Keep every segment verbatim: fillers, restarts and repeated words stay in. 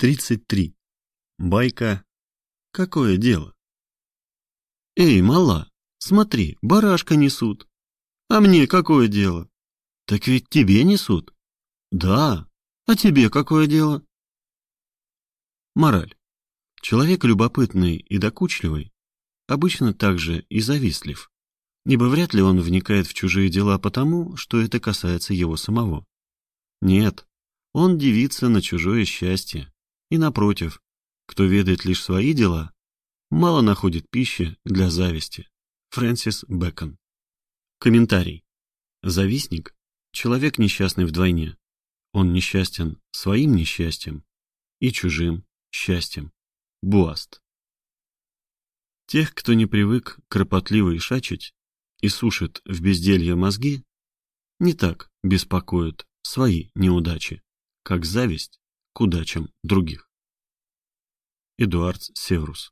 тридцать три. Байка «Какое дело?» «Эй, мала, смотри, барашка несут. А мне какое дело?» «Так ведь тебе несут». «Да, а тебе какое дело?» Мораль. Человек любопытный и докучливый обычно также и завистлив, ибо вряд ли он вникает в чужие дела потому, что это касается его самого. Нет, он дивится на чужое счастье, и напротив, кто ведает лишь свои дела, мало находит пищи для зависти. Фрэнсис Бэкон. Комментарий. Завистник – человек несчастный вдвойне. Он несчастен своим несчастьем и чужим счастьем. Буаст. Тех, кто не привык кропотливо ишачить и сушит в безделье мозги, не так беспокоят свои неудачи, как зависть к удачам других. Эдуард Севрус.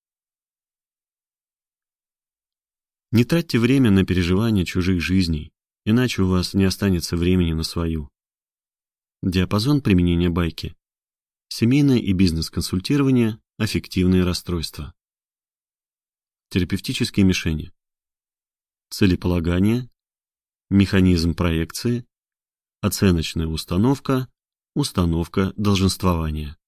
Не тратьте время на переживание чужих жизней, иначе у вас не останется времени на свою. Диапазон применения байки. Семейное и бизнес-консультирование, аффективные расстройства. Терапевтические мишени. Целеполагание, механизм проекции, оценочная установка, установка долженствования.